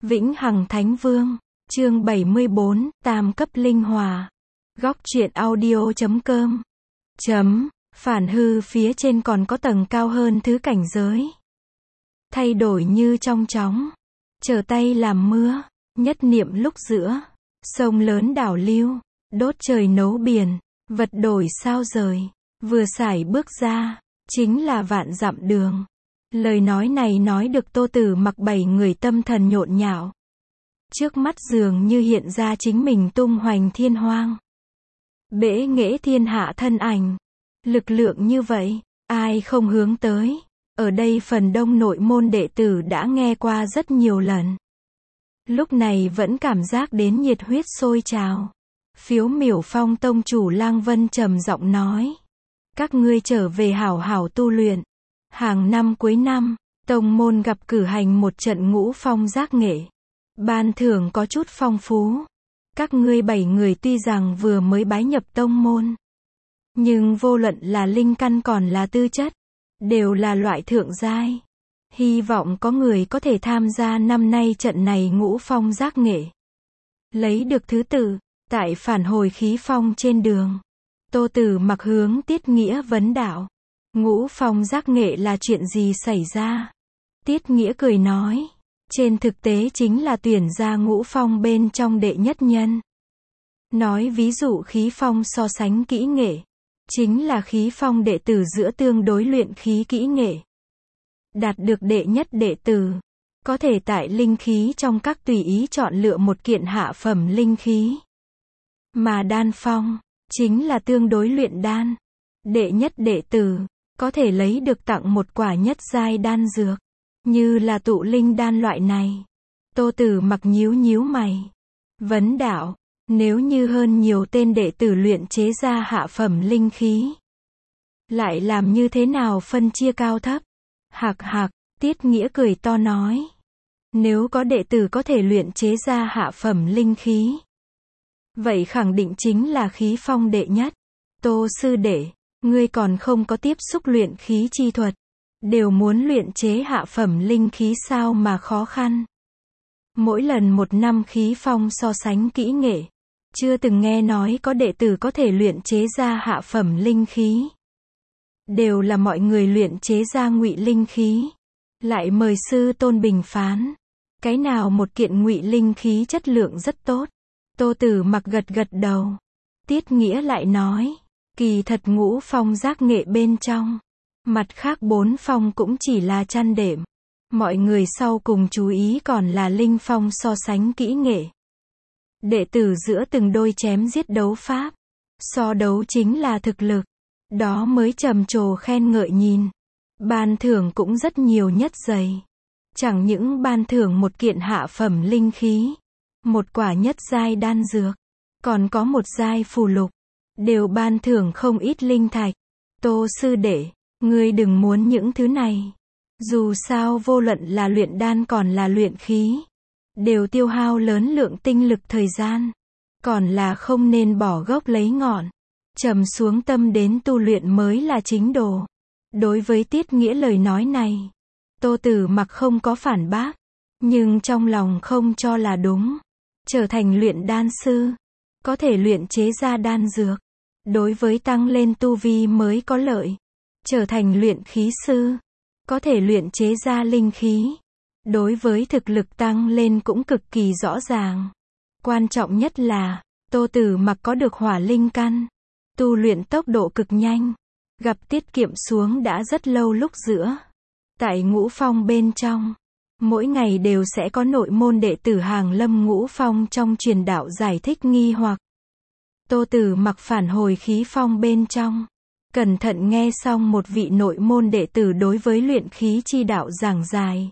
Vĩnh Hằng Thánh Vương, chương 74, tam cấp linh hòa. Góc truyện audio.com. Phản hư phía trên còn có tầng cao hơn thứ cảnh giới. Thay đổi như trong chóng. Trở tay làm mưa, nhất niệm lúc giữa. Sông lớn đảo lưu, đốt trời nấu biển, vật đổi sao rời. Vừa sải bước ra, chính là vạn dặm đường. Lời nói này nói được Tô Tử Mặc 7 người tâm thần nhộn nhạo. Trước mắt dường như hiện ra chính mình tung hoành thiên hoang. Bẽ nghễ thiên hạ thân ảnh. Lực lượng như vậy, ai không hướng tới. Ở đây phần đông nội môn đệ tử đã nghe qua rất nhiều lần. Lúc này vẫn cảm giác đến nhiệt huyết sôi trào. Phiếu Miểu Phong tông chủ Lang Vân trầm giọng nói. Các ngươi trở về hảo hảo tu luyện. Hàng năm cuối năm, tông môn gặp cử hành một trận ngũ phong giác nghệ. Ban thưởng có chút phong phú. Các ngươi 7 người tuy rằng vừa mới bái nhập tông môn, nhưng vô luận là linh căn còn là tư chất, đều là loại thượng giai. Hy vọng có người có thể tham gia năm nay trận này ngũ phong giác nghệ. Lấy được thứ tự, tại phản hồi khí phong trên đường. Tô Tử Mặc hướng Tiết Nghĩa vấn đạo. Ngũ phong giác nghệ là chuyện gì xảy ra? Tiết Nghĩa cười nói. Trên thực tế chính là tuyển ra ngũ phong bên trong đệ nhất nhân. Nói ví dụ khí phong so sánh kỹ nghệ. Chính là khí phong đệ tử giữa tương đối luyện khí kỹ nghệ. Đạt được đệ nhất đệ tử. Có thể tại linh khí trong các tùy ý chọn lựa một kiện hạ phẩm linh khí. Mà đan phong, chính là tương đối luyện đan. Đệ nhất đệ tử, có thể lấy được tặng một quả nhất giai đan dược. Như là tụ linh đan loại này. Tô Tử Mặc nhíu nhíu mày. Vấn đạo, nếu như hơn nhiều tên đệ tử luyện chế ra hạ phẩm linh khí, lại làm như thế nào phân chia cao thấp? Hạc hạc, Tiết Nghĩa cười to nói. Nếu có đệ tử có thể luyện chế ra hạ phẩm linh khí, vậy khẳng định chính là khí phong đệ nhất. Tô sư đệ, ngươi còn không có tiếp xúc luyện khí chi thuật. Đều muốn luyện chế hạ phẩm linh khí sao mà khó khăn. Mỗi lần một năm khí phong so sánh kỹ nghệ. Chưa từng nghe nói có đệ tử có thể luyện chế ra hạ phẩm linh khí. Đều là mọi người luyện chế ra ngụy linh khí. Lại mời sư tôn bình phán. Cái nào một kiện ngụy linh khí chất lượng rất tốt. Tô Tử Mặc gật gật đầu. Tiết Nghĩa lại nói. Kỳ thật ngũ phong giác nghệ bên trong. Mặt khác 4 phong cũng chỉ là chăn đệm. Mọi người sau cùng chú ý còn là linh phong so sánh kỹ nghệ. Đệ tử giữa từng đôi chém giết đấu pháp. So đấu chính là thực lực. Đó mới trầm trồ khen ngợi nhìn. Ban thưởng cũng rất nhiều nhất dày. Chẳng những ban thưởng một kiện hạ phẩm linh khí. Một quả nhất giai đan dược. Còn có một giai phù lục. Đều ban thưởng không ít linh thạch. Tô sư đệ, ngươi đừng muốn những thứ này. Dù sao vô luận là luyện đan còn là luyện khí. Đều tiêu hao lớn lượng tinh lực thời gian. Còn là không nên bỏ gốc lấy ngọn. Trầm xuống tâm đến tu luyện mới là chính đồ. Đối với Tiết Nghĩa lời nói này, Tô Tử Mặc không có phản bác. Nhưng trong lòng không cho là đúng. Trở thành luyện đan sư. Có thể luyện chế ra đan dược. Đối với tăng lên tu vi mới có lợi. Trở thành luyện khí sư. Có thể luyện chế ra linh khí. Đối với thực lực tăng lên cũng cực kỳ rõ ràng. Quan trọng nhất là, Tô Tử Mặc có được hỏa linh căn. Tu luyện tốc độ cực nhanh. Gặp tiết kiệm xuống đã rất lâu lúc giữa. Tại ngũ phong bên trong. Mỗi ngày đều sẽ có nội môn đệ tử hàng lâm ngũ phong trong truyền đạo giải thích nghi hoặc. Tô Tử Mặc phản hồi khí phong bên trong. Cẩn thận nghe xong một vị nội môn đệ tử đối với luyện khí chi đạo giảng giải.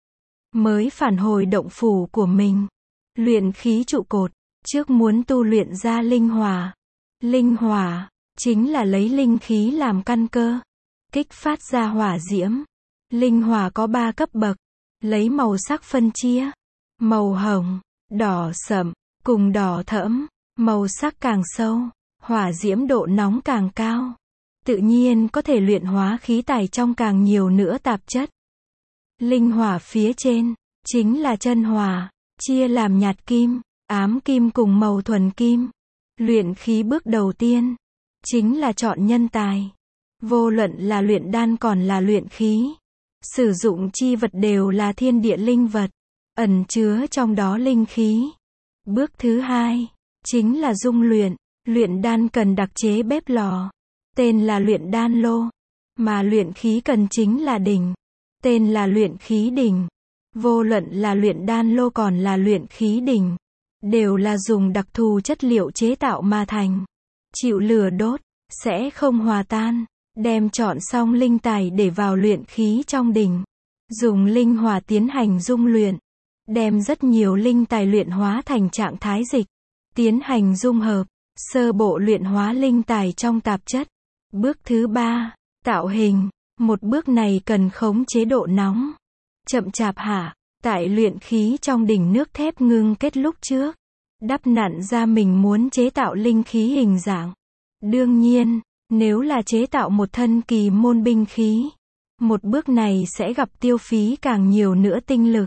Mới phản hồi động phủ của mình. Luyện khí trụ cột. Trước muốn tu luyện ra linh hỏa. Linh hỏa, chính là lấy linh khí làm căn cơ. Kích phát ra hỏa diễm. Linh hỏa có 3 cấp bậc. Lấy màu sắc phân chia. Màu hồng, đỏ sẫm, cùng đỏ thẫm. Màu sắc càng sâu, hỏa diễm độ nóng càng cao. Tự nhiên có thể luyện hóa khí tài trong càng nhiều nữa tạp chất. Linh hỏa phía trên, chính là chân hỏa. chia làm nhạt kim, ám kim cùng màu thuần kim. Luyện khí bước đầu tiên, chính là chọn nhân tài. Vô luận là luyện đan còn là luyện khí. Sử dụng chi vật đều là thiên địa linh vật, ẩn chứa trong đó linh khí. Bước thứ hai, chính là dung luyện. Luyện đan cần đặc chế bếp lò, tên là luyện đan lô. Mà luyện khí cần chính là đỉnh, tên là luyện khí đỉnh. Vô luận là luyện đan lô còn là luyện khí đỉnh, đều là dùng đặc thù chất liệu chế tạo mà thành. Chịu lửa đốt, sẽ không hòa tan. Đem chọn xong linh tài để vào luyện khí trong đỉnh. Dùng linh hỏa tiến hành dung luyện. Đem rất nhiều linh tài luyện hóa thành trạng thái dịch. Tiến hành dung hợp, sơ bộ luyện hóa linh tài trong tạp chất. Bước thứ ba, tạo hình. Một bước này cần khống chế độ nóng. Chậm chạp hạ, tại luyện khí trong đỉnh nước thép ngưng kết lúc trước. Đắp nặn ra mình muốn chế tạo linh khí hình dạng. Đương nhiên, nếu là chế tạo một thân kỳ môn binh khí, một bước này sẽ gặp tiêu phí càng nhiều nữa tinh lực.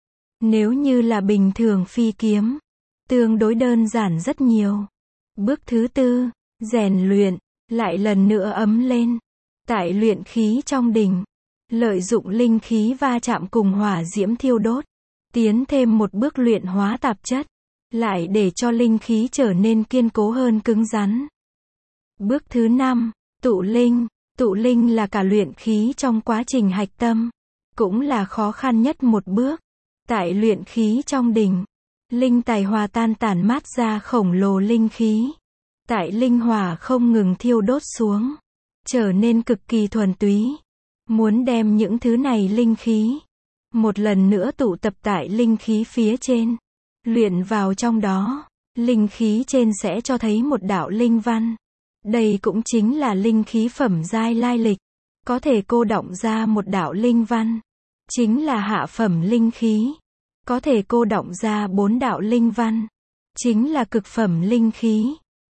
Nếu như là bình thường phi kiếm, tương đối đơn giản rất nhiều. Bước thứ tư, rèn luyện, lại lần nữa ấm lên. Tại luyện khí trong đỉnh, lợi dụng linh khí va chạm cùng hỏa diễm thiêu đốt, tiến thêm một bước luyện hóa tạp chất, lại để cho linh khí trở nên kiên cố hơn cứng rắn. Bước thứ năm, tụ linh. Tụ linh là cả luyện khí trong quá trình hạch tâm, cũng là khó khăn nhất một bước. Tại luyện khí trong đỉnh, linh tài hòa tan tản mát ra khổng lồ linh khí. Tại linh hỏa không ngừng thiêu đốt xuống, trở nên cực kỳ thuần túy. Muốn đem những thứ này linh khí, một lần nữa tụ tập tại linh khí phía trên, luyện vào trong đó, linh khí trên sẽ cho thấy một đạo linh văn. Đây cũng chính là linh khí phẩm giai lai lịch, có thể cô đọng ra một đạo linh văn, chính là hạ phẩm linh khí, có thể cô đọng ra 4 đạo linh văn, chính là cực phẩm linh khí.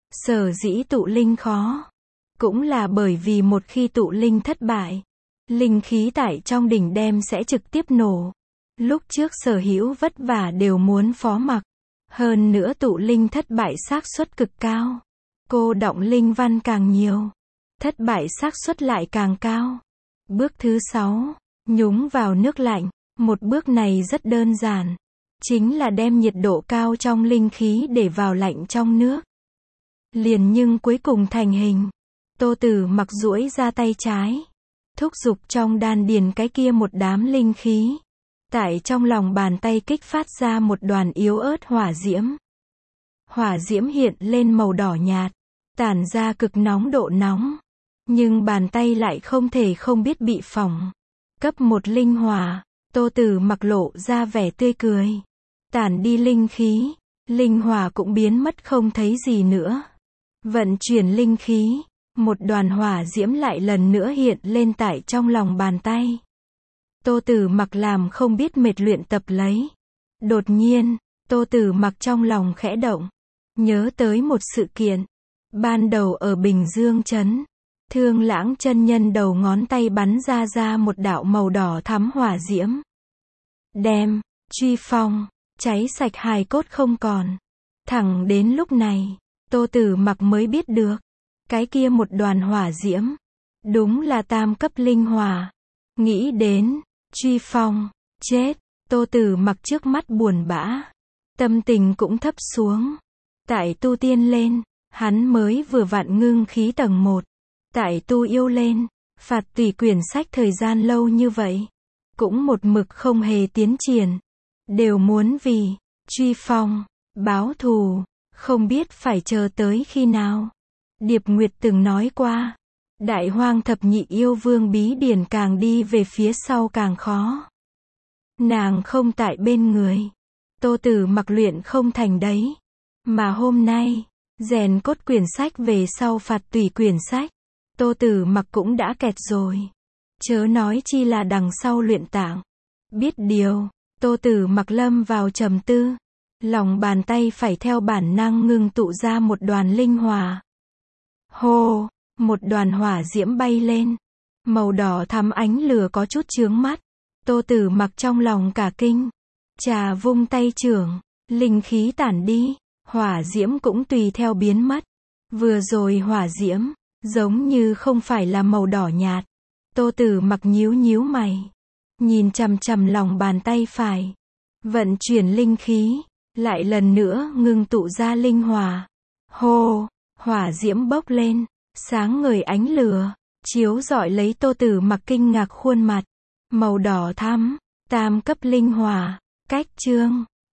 Sở dĩ tụ linh khó, cũng là bởi vì một khi tụ linh thất bại, linh khí tại trong đỉnh đem sẽ trực tiếp nổ. Lúc trước Sở Hữu vất vả đều muốn phó mặc, hơn nữa tụ linh thất bại xác suất cực cao. Cô đọng linh văn càng nhiều, thất bại xác suất lại càng cao. Bước thứ 6, nhúng vào nước lạnh. Một bước này rất đơn giản, chính là đem nhiệt độ cao trong linh khí để vào lạnh trong nước. Liền nhưng cuối cùng thành hình. Tô Tử Mặc duỗi ra tay trái, thúc giục trong đan điền cái kia một đám linh khí. Tại trong lòng bàn tay kích phát ra một đoàn yếu ớt hỏa diễm. Hỏa diễm hiện lên màu đỏ nhạt, tản ra cực nóng độ nóng. Nhưng bàn tay lại không thể không biết bị phỏng. Cấp một linh hỏa, Tô Tử Mặc lộ ra vẻ tươi cười. Tản đi linh khí, linh hỏa cũng biến mất không thấy gì nữa. Vận chuyển linh khí, một đoàn hỏa diễm lại lần nữa hiện lên tại trong lòng bàn tay. Tô Tử Mặc làm không biết mệt luyện tập lấy. Đột nhiên, Tô Tử Mặc trong lòng khẽ động, nhớ tới một sự kiện. Ban đầu ở Bình Dương trấn, Thương Lãng chân nhân đầu ngón tay bắn ra một đạo màu đỏ thắm hỏa diễm. Đem, truy phong, cháy sạch hài cốt không còn. Thẳng đến lúc này, Tô Tử Mặc mới biết được, cái kia một đoàn hỏa diễm, đúng là tam cấp linh hỏa. Nghĩ đến, truy phong, chết, Tô Tử Mặc trước mắt buồn bã, tâm tình cũng thấp xuống. Tại tu tiên lên, hắn mới vừa vặn ngưng khí tầng 1. Tại tu yêu lên, phạt tùy quyển sách thời gian lâu như vậy, cũng một mực không hề tiến triển. Đều muốn vì truy phong, báo thù, không biết phải chờ tới khi nào. Điệp Nguyệt từng nói qua, Đại Hoang thập nhị yêu vương bí điển càng đi về phía sau càng khó. Nàng không tại bên người, Tô Tử Mặc luyện không thành đấy. Mà hôm nay, rèn cốt quyển sách về sau phạt tùy quyển sách, Tô Tử Mặc cũng đã kẹt rồi. Chớ nói chi là đằng sau luyện tạng. Biết điều, Tô Tử Mặc lâm vào trầm tư. Lòng bàn tay phải theo bản năng ngưng tụ ra một đoàn linh hỏa. Hô, một đoàn hỏa diễm bay lên. Màu đỏ thắm ánh lửa có chút chướng mắt. Tô Tử Mặc trong lòng cả kinh. Trà vung tay trưởng, linh khí tản đi, hỏa diễm cũng tùy theo biến mất. Vừa rồi hỏa diễm, giống như không phải là màu đỏ nhạt. Tô Tử Mặc nhíu nhíu mày, nhìn chằm chằm lòng bàn tay phải, vận chuyển linh khí, lại lần nữa ngưng tụ ra linh hỏa. Hô, hỏa diễm bốc lên, sáng ngời ánh lửa, chiếu rọi lấy Tô Tử Mặc kinh ngạc khuôn mặt, màu đỏ thắm, tam cấp linh hỏa, cách chương